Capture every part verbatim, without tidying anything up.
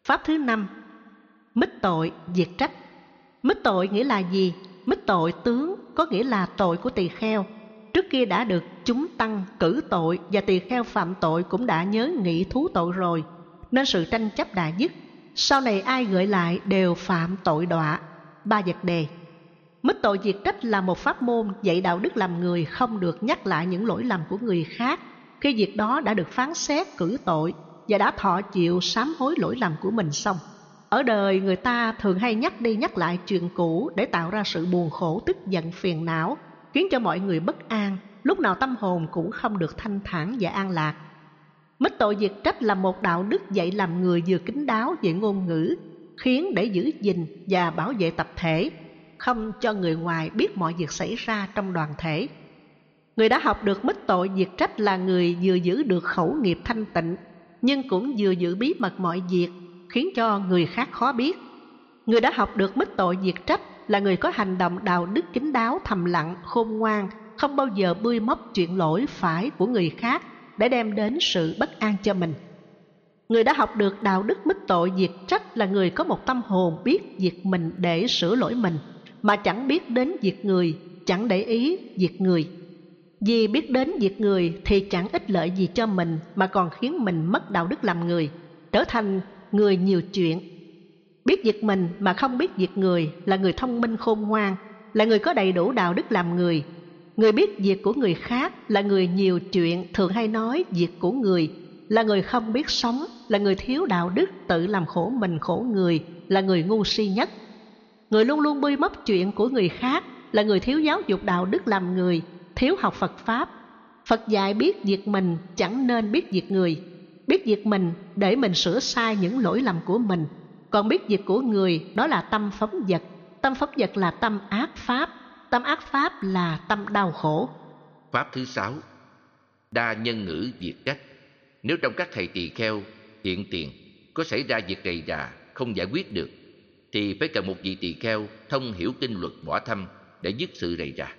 Pháp thứ năm, mít tội diệt trách. Mít tội nghĩa là gì? Mít tội tướng có nghĩa là tội của tỳ kheo. Trước kia đã được chúng tăng cử tội và tỳ kheo phạm tội cũng đã nhớ nghị thú tội rồi, nên sự tranh chấp đã dứt. Sau này ai gợi lại đều phạm tội đọa. Ba vật đề. Mít tội diệt trách là một pháp môn dạy đạo đức làm người không được nhắc lại những lỗi lầm của người khác khi việc đó đã được phán xét cử tội và đã thọ chịu sám hối lỗi lầm của mình xong. Ở đời người ta thường hay nhắc đi nhắc lại chuyện cũ để tạo ra sự buồn khổ, tức giận, phiền não, khiến cho mọi người bất an, lúc nào tâm hồn cũng không được thanh thản và an lạc. Mít tội diệt trách là một đạo đức dạy làm người vừa kín đáo về ngôn ngữ, khiến để giữ gìn và bảo vệ tập thể, không cho người ngoài biết mọi việc xảy ra trong đoàn thể. Người đã học được mít tội diệt trách là người vừa giữ được khẩu nghiệp thanh tịnh, nhưng cũng vừa giữ bí mật mọi việc, khiến cho người khác khó biết. Người đã học được mít tội diệt trách là người có hành động đạo đức kín đáo, thầm lặng, khôn ngoan, không bao giờ bươi móc chuyện lỗi phải của người khác để đem đến sự bất an cho mình. Người đã học được đạo đức mít tội diệt trách là người có một tâm hồn biết việc mình để sửa lỗi mình, mà chẳng biết đến việc người, chẳng để ý việc người. Vì biết đến việc người thì chẳng ích lợi gì cho mình, mà còn khiến mình mất đạo đức làm người, trở thành người nhiều chuyện. Biết việc mình mà không biết việc người là người thông minh khôn ngoan, là người có đầy đủ đạo đức làm người. Người biết việc của người khác là người nhiều chuyện, thường hay nói việc của người, là người không biết sống, là người thiếu đạo đức, tự làm khổ mình khổ người, là người ngu si nhất. Người luôn luôn bươi móc chuyện của người khác là người thiếu giáo dục đạo đức làm người, thiếu học Phật Pháp. Phật dạy biết việc mình chẳng nên biết việc người, biết việc mình để mình sửa sai những lỗi lầm của mình, còn biết việc của người đó là tâm phóng dật. Tâm phóng dật là tâm ác pháp, tâm ác pháp là tâm đau khổ. Pháp thứ sáu, đa nhân ngữ diệt trách. Nếu trong các thầy tỳ kheo hiện tiền có xảy ra việc rầy rà không giải quyết được, thì phải cần một vị tỳ kheo thông hiểu kinh luật bỏ thăm để dứt sự rầy rà.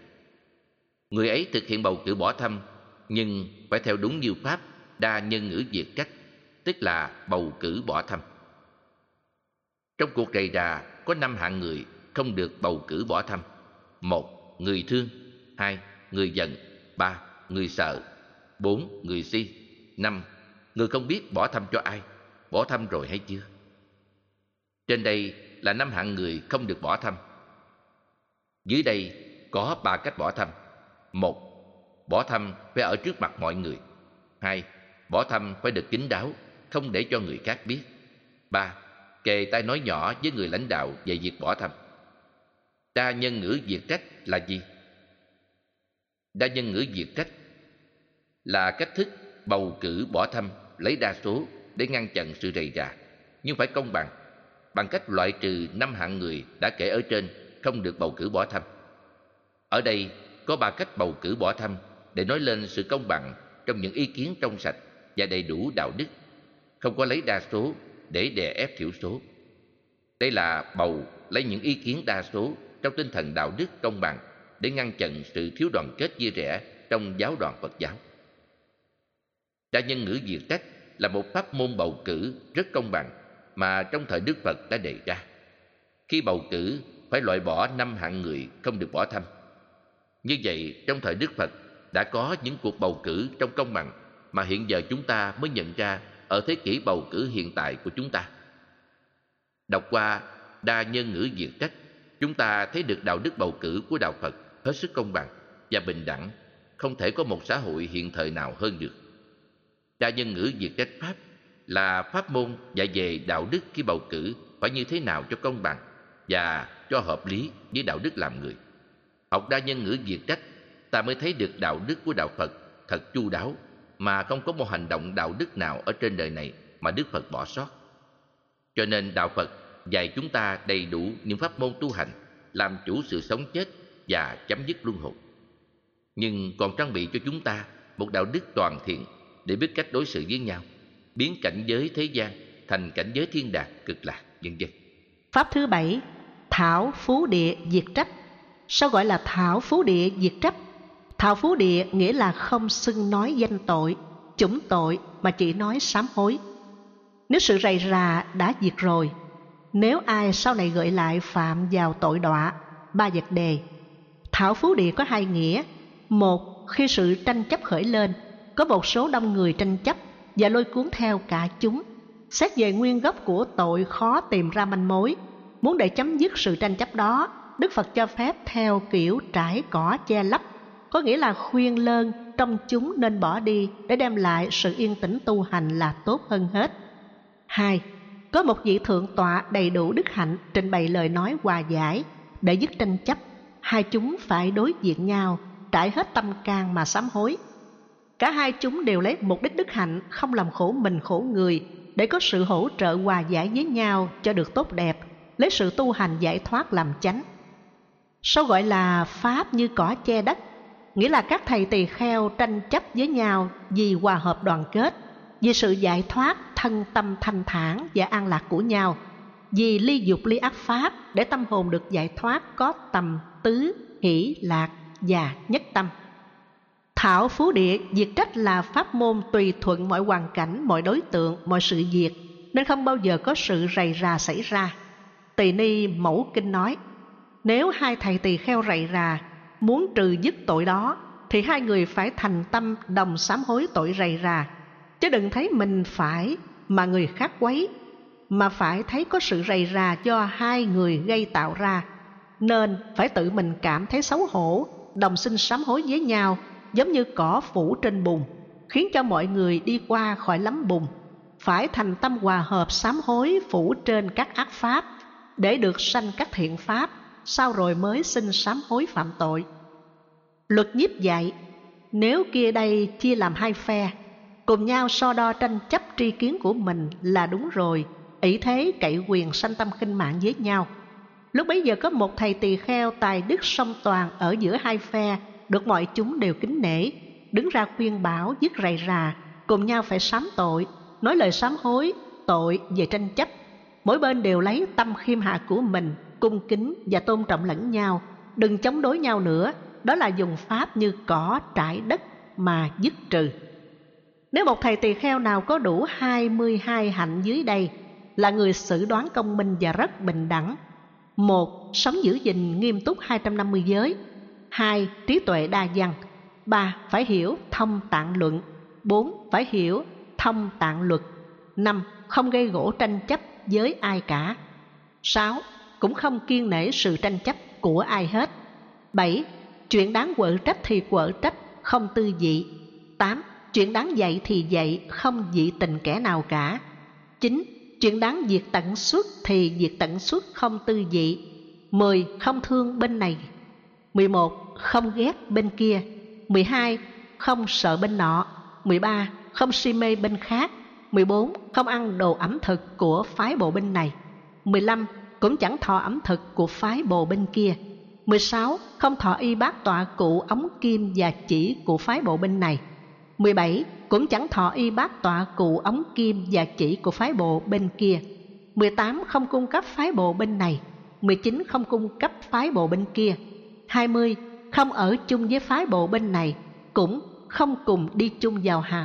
Người ấy thực hiện bầu cử bỏ thăm, nhưng phải theo đúng như pháp đa nhân ngữ diệt trách, tức là bầu cử bỏ thăm. Trong cuộc rầy rà có năm hạng người không được bầu cử bỏ thăm. Một, người thương. Hai, người giận. Ba, người sợ. Bốn, người si. Năm, người không biết bỏ thăm cho ai, bỏ thăm rồi hay chưa. Trên đây là năm hạng người không được bỏ thăm. Dưới đây có ba cách bỏ thăm. Một, bỏ thăm phải ở trước mặt mọi người. Hai, bỏ thăm phải được kín đáo, không để cho người khác biết. Ba, kề tai nói nhỏ với người lãnh đạo về việc bỏ thăm. Đa nhân ngữ diệt trách là gì? Đa nhân ngữ diệt trách là cách thức bầu cử bỏ thăm lấy đa số để ngăn chặn sự rầy rà, nhưng phải công bằng, bằng cách loại trừ năm hạng người đã kể ở trên không được bầu cử bỏ thăm. Ở đây có ba cách bầu cử bỏ thăm để nói lên sự công bằng trong những ý kiến trong sạch và đầy đủ đạo đức, không có lấy đa số để đè ép thiểu số. Đây là bầu lấy những ý kiến đa số trong tinh thần đạo đức công bằng để ngăn chặn sự thiếu đoàn kết chia rẽ trong giáo đoàn Phật giáo. Đa nhân ngữ diệt trách là một pháp môn bầu cử rất công bằng mà trong thời Đức Phật đã đề ra. Khi bầu cử phải loại bỏ năm hạng người không được bỏ thăm. Như vậy, trong thời Đức Phật đã có những cuộc bầu cử trong công bằng mà hiện giờ chúng ta mới nhận ra ở thế kỷ bầu cử hiện tại của chúng ta. Đọc qua đa nhân ngữ diệt trách, chúng ta thấy được đạo đức bầu cử của đạo Phật hết sức công bằng và bình đẳng, không thể có một xã hội hiện thời nào hơn được. Đa nhân ngữ diệt trách pháp là pháp môn dạy về đạo đức khi bầu cử phải như thế nào cho công bằng và cho hợp lý với đạo đức làm người. Học đa nhân ngữ diệt trách, ta mới thấy được đạo đức của đạo Phật thật chu đáo, mà không có một hành động đạo đức nào ở trên đời này mà Đức Phật bỏ sót. Cho nên đạo Phật dạy chúng ta đầy đủ những pháp môn tu hành, làm chủ sự sống chết và chấm dứt luân hồi. Nhưng còn trang bị cho chúng ta một đạo đức toàn thiện để biết cách đối xử với nhau, biến cảnh giới thế gian thành cảnh giới thiên đàng cực lạc, vân vân. Pháp thứ bảy, thảo phú địa diệt trách. Sao gọi là thảo phú địa diệt trách? Thảo phú địa nghĩa là không xưng nói danh tội, chủng tội, mà chỉ nói sám hối. Nếu sự rầy rà đã diệt rồi, nếu ai sau này gợi lại phạm vào tội đọa, ba vật đề. Thảo Phú Địa có hai nghĩa. Một, khi sự tranh chấp khởi lên, có một số đông người tranh chấp và lôi cuốn theo cả chúng. Xét về nguyên gốc của tội khó tìm ra manh mối. Muốn để chấm dứt sự tranh chấp đó, Đức Phật cho phép theo kiểu trải cỏ che lấp, có nghĩa là khuyên lơn trong chúng nên bỏ đi để đem lại sự yên tĩnh tu hành là tốt hơn hết. Hai, có một vị thượng tọa đầy đủ đức hạnh trình bày lời nói hòa giải để dứt tranh chấp. Hai chúng phải đối diện nhau, trải hết tâm can mà sám hối. Cả hai chúng đều lấy mục đích đức hạnh không làm khổ mình khổ người, để có sự hỗ trợ hòa giải với nhau cho được tốt đẹp, lấy sự tu hành giải thoát làm chánh. Sao gọi là pháp như cỏ che đất? Nghĩa là các thầy tỳ kheo tranh chấp với nhau vì hòa hợp đoàn kết, vì sự giải thoát thân tâm thanh thản và an lạc của nhau, vì ly dục ly ác pháp để tâm hồn được giải thoát có tầm tứ, hỷ, lạc và nhất tâm. Thảo Phú Địa diệt trách là pháp môn tùy thuận mọi hoàn cảnh, mọi đối tượng, mọi sự việc, nên không bao giờ có sự rầy rà xảy ra. Tỳ Ni Mẫu Kinh nói, nếu hai thầy tỳ kheo rầy rà muốn trừ dứt tội đó, thì hai người phải thành tâm đồng sám hối tội rầy rà, chứ đừng thấy mình phải mà người khác quấy, mà phải thấy có sự rầy rà do hai người gây tạo ra, nên phải tự mình cảm thấy xấu hổ, đồng xin sám hối với nhau, giống như cỏ phủ trên bùn, khiến cho mọi người đi qua khỏi lắm bùn. Phải thành tâm hòa hợp sám hối phủ trên các ác pháp, để được sanh các thiện pháp, sau rồi mới xin sám hối phạm tội. Luật nhiếp dạy, nếu kia đây chia làm hai phe, cùng nhau so đo tranh chấp tri kiến của mình là đúng rồi, ỷ thế cậy quyền sanh tâm khinh mạng với nhau. Lúc bấy giờ có một thầy tỳ kheo tài đức song toàn ở giữa hai phe, được mọi chúng đều kính nể, đứng ra khuyên bảo dứt rầy rà, cùng nhau phải sám tội, nói lời sám hối tội về tranh chấp. Mỗi bên đều lấy tâm khiêm hạ của mình, cung kính và tôn trọng lẫn nhau, đừng chống đối nhau nữa. Đó là dùng pháp như cỏ trải đất mà dứt trừ. Nếu một thầy tỳ kheo nào có đủ hai mươi hai hạnh dưới đây, là người xử đoán công minh và rất bình đẳng. Một, sống giữ gìn nghiêm túc hai trăm năm mươi giới. Hai, trí tuệ đa văn. Ba, phải hiểu thông tạng luận. Bốn, phải hiểu thông tạng luật. Năm, không gây gổ tranh chấp với ai cả. Sáu, cũng không kiêng nể sự tranh chấp của ai hết. Bảy, chuyện đáng quở trách thì quở trách, không tư dị. Tám, chuyện đáng dạy thì dạy, không dị tình kẻ nào cả. Chín, chuyện đáng diệt tận xuất thì diệt tận xuất, không tư dị. Mười, không thương bên này. Mười một, không ghét bên kia. Mười hai, không sợ bên nọ. Mười ba, không si mê bên khác. Mười bốn, không ăn đồ ẩm thực của phái bộ bên này. Mười lăm, cũng chẳng thọ ẩm thực của phái bộ bên kia. Mười sáu, không thọ y bát tọa cụ ống kim và chỉ của phái bộ bên này. Mười bảy, cũng chẳng thọ y bát tọa cụ ống kim và chỉ của phái bộ bên kia. Mười tám, không cung cấp phái bộ bên này. Mười chín, không cung cấp phái bộ bên kia. Hai mươi, không ở chung với phái bộ bên này, cũng không cùng đi chung vào hạ.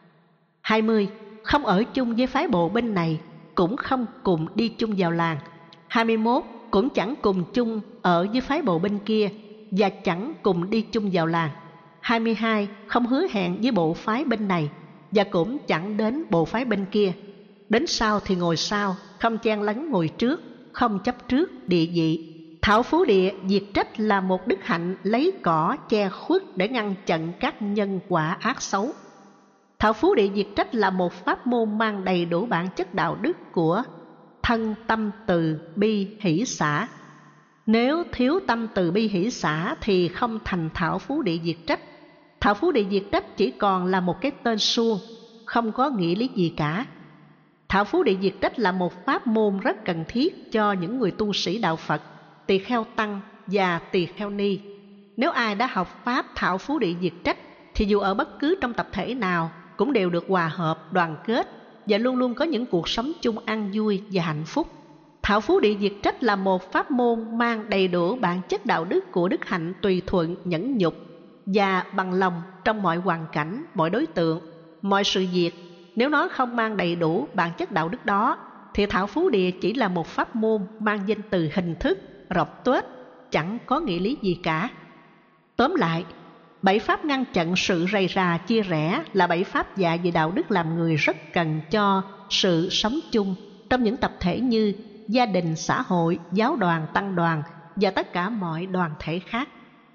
Hai mươi, không ở chung với phái bộ bên này, cũng không cùng đi chung vào làng. Hai mươi mốt, cũng chẳng cùng chung ở với phái bộ bên kia và chẳng cùng đi chung vào làng. Hai mươi hai, không hứa hẹn với bộ phái bên này và cũng chẳng đến bộ phái bên kia. Đến sau thì ngồi sau, không chen lấn ngồi trước, không chấp trước địa vị. Thảo Phú Địa diệt trách là một đức hạnh lấy cỏ che khuất để ngăn chặn các nhân quả ác xấu. Thảo Phú Địa diệt trách là một pháp môn mang đầy đủ bản chất đạo đức của thân tâm từ bi hỷ xả. Nếu thiếu tâm từ bi hỷ xả thì không thành Thảo Phú Địa diệt trách. Thảo Phú Địa diệt trách chỉ còn là một cái tên suông, không có nghĩa lý gì cả. Thảo Phú Địa diệt trách là một pháp môn rất cần thiết cho những người tu sĩ đạo Phật, tỳ kheo tăng và tỳ kheo ni. Nếu ai đã học pháp Thảo Phú Địa diệt trách thì dù ở bất cứ trong tập thể nào cũng đều được hòa hợp, đoàn kết và luôn luôn có những cuộc sống chung an vui và hạnh phúc. Thảo Phú Địa diệt trách là một pháp môn mang đầy đủ bản chất đạo đức của đức hạnh tùy thuận, nhẫn nhục và bằng lòng trong mọi hoàn cảnh, mọi đối tượng, mọi sự việc. Nếu nó không mang đầy đủ bản chất đạo đức đó, thì Thảo Phú Địa chỉ là một pháp môn mang danh từ hình thức, rọc tuếch, chẳng có nghĩa lý gì cả. Tóm lại, bảy pháp ngăn chặn sự rầy rà chia rẽ là bảy pháp dạy về đạo đức làm người rất cần cho sự sống chung trong những tập thể như gia đình, xã hội, giáo đoàn, tăng đoàn và tất cả mọi đoàn thể khác.